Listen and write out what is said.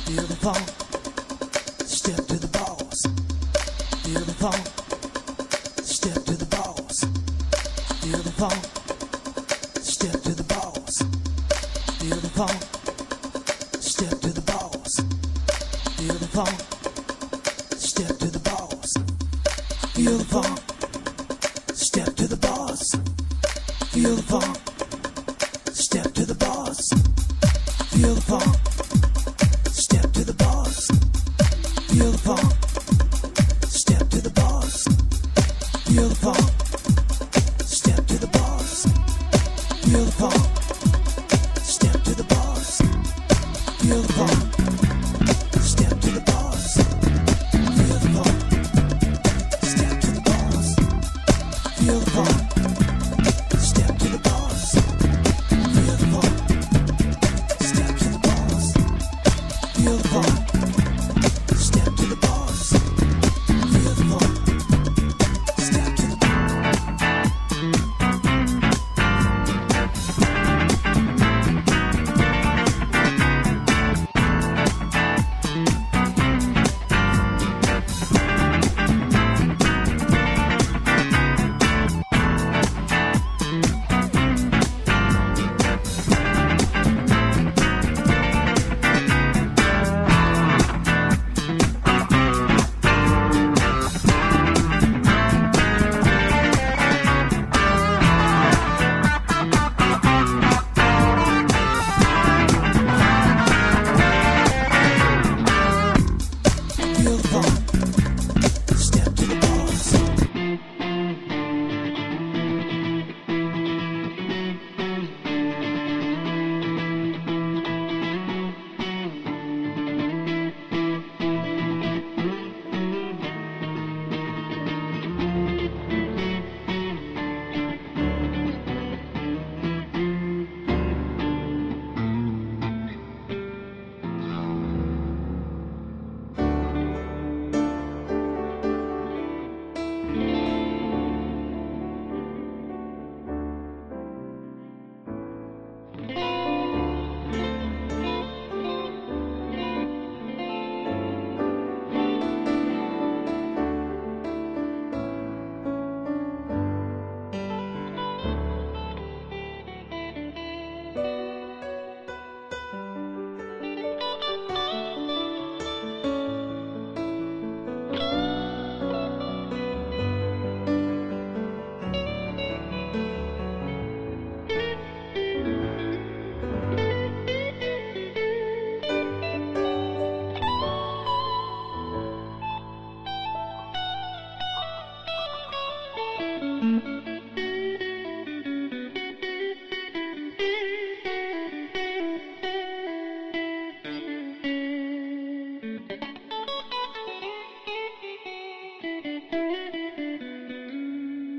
Feel the funk. Step to the boss. Feel the funk. Step to the boss. Feel the funk. Step to the boss. Feel the funk. Step to the boss. Feel the funk. Step to the boss. Feel the funk. Step to the boss. Feel the funk. Step to the boss. Feel the funk. Step to the boss. Feel the funk. Step to the boss. Feel the funk. Step to the boss. Feel the funk. Step to the boss. Feel the funk.